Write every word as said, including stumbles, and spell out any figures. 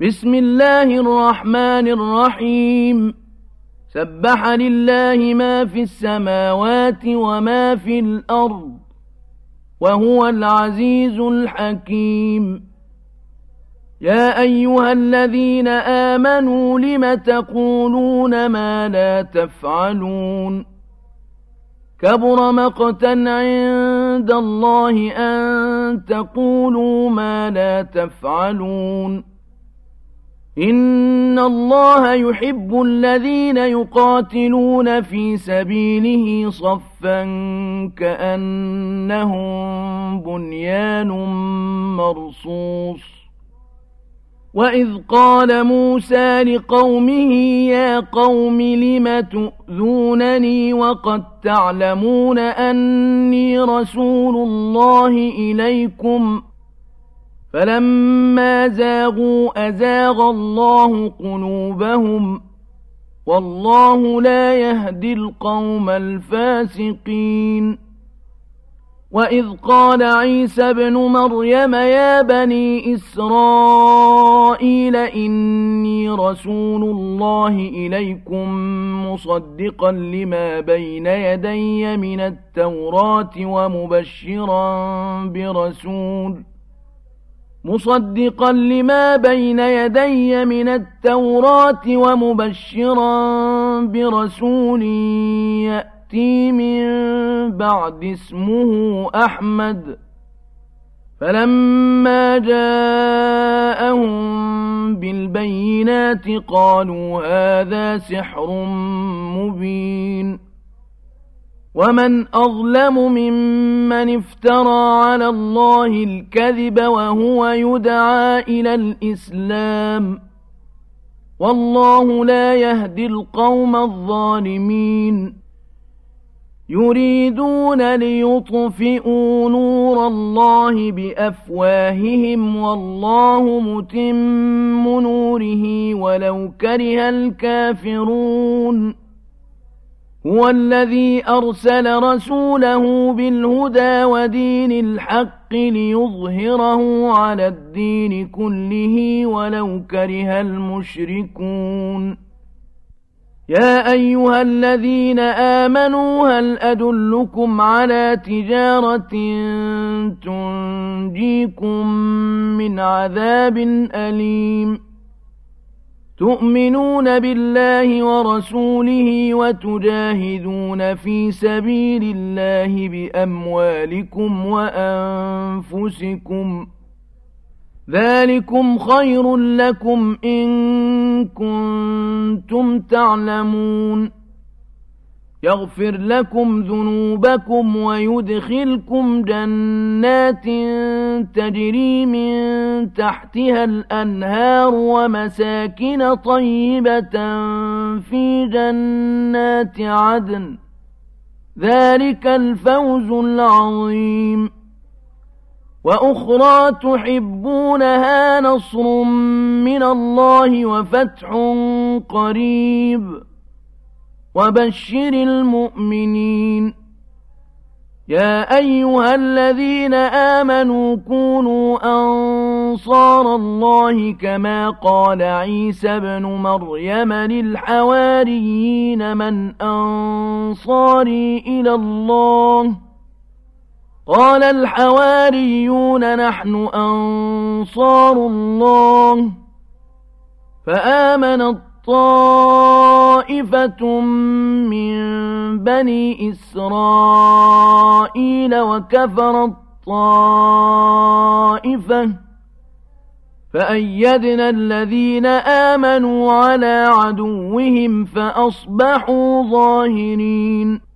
بسم الله الرحمن الرحيم سبح لله ما في السماوات وما في الأرض وهو العزيز الحكيم يا أيها الذين آمنوا لم تقولون ما لا تفعلون كبر مقتا عند الله أن تقولوا ما لا تفعلون إن الله يحب الذين يقاتلون في سبيله صفا كأنهم بنيان مرصوص وإذ قال موسى لقومه يا قوم لم تؤذونني وقد تعلمون أني رسول الله إليكم فلما زاغوا أزاغ الله قلوبهم والله لا يهدي القوم الفاسقين وإذ قال عيسى ابن مريم يا بني إسرائيل إني رسول الله إليكم مصدقا لما بين يدي من التوراة ومبشرا برسول مصدقا لما بين يدي من التوراة ومبشرا برسول يأتي من بعد اسمه أحمد فلما جاءهم بالبينات قالوا هذا سحر مبين ومن أظلم ممن افترى على الله الكذب وهو يدعى إلى الإسلام والله لا يهدي القوم الظالمين يريدون ليطفئوا نور الله بأفواههم والله متم نوره ولو كره الكافرون هو الذي أرسل رسوله بالهدى ودين الحق ليظهره على الدين كله ولو كره المشركون يا أيها الذين آمنوا هل أدلكم على تجارة تنجيكم من عذاب أليم تؤمنون بالله ورسوله وتجاهدون في سبيل الله بأموالكم وأنفسكم ذلكم خير لكم إن كنتم تعلمون يغفر لكم ذنوبكم ويدخلكم جنات تجري من تحتها الأنهار ومساكن طيبة في جنات عدن ذلك الفوز العظيم وأخرى تحبونها نصر من الله وفتح قريب وبشر المؤمنين يا أيها الذين آمنوا كونوا أنصار الله كما قال عيسى ابن مريم للحواريين من أنصاري إلى الله قال الحواريون نحن أنصار الله فآمن طائفة من بني إسرائيل وكفرت طائفة فأيدنا الذين آمنوا على عدوهم فأصبحوا ظاهرين